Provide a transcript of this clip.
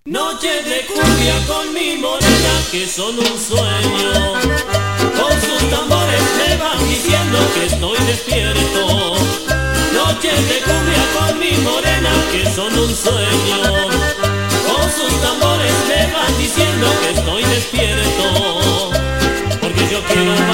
Noches de cumbia con mi morena que son un sueño. Con sus tambores me van diciendo que estoy despierto. Noches de cumbia con mi morena que son un sueño. Con sus tambores me van diciendo que estoy despierto. Porque yo quiero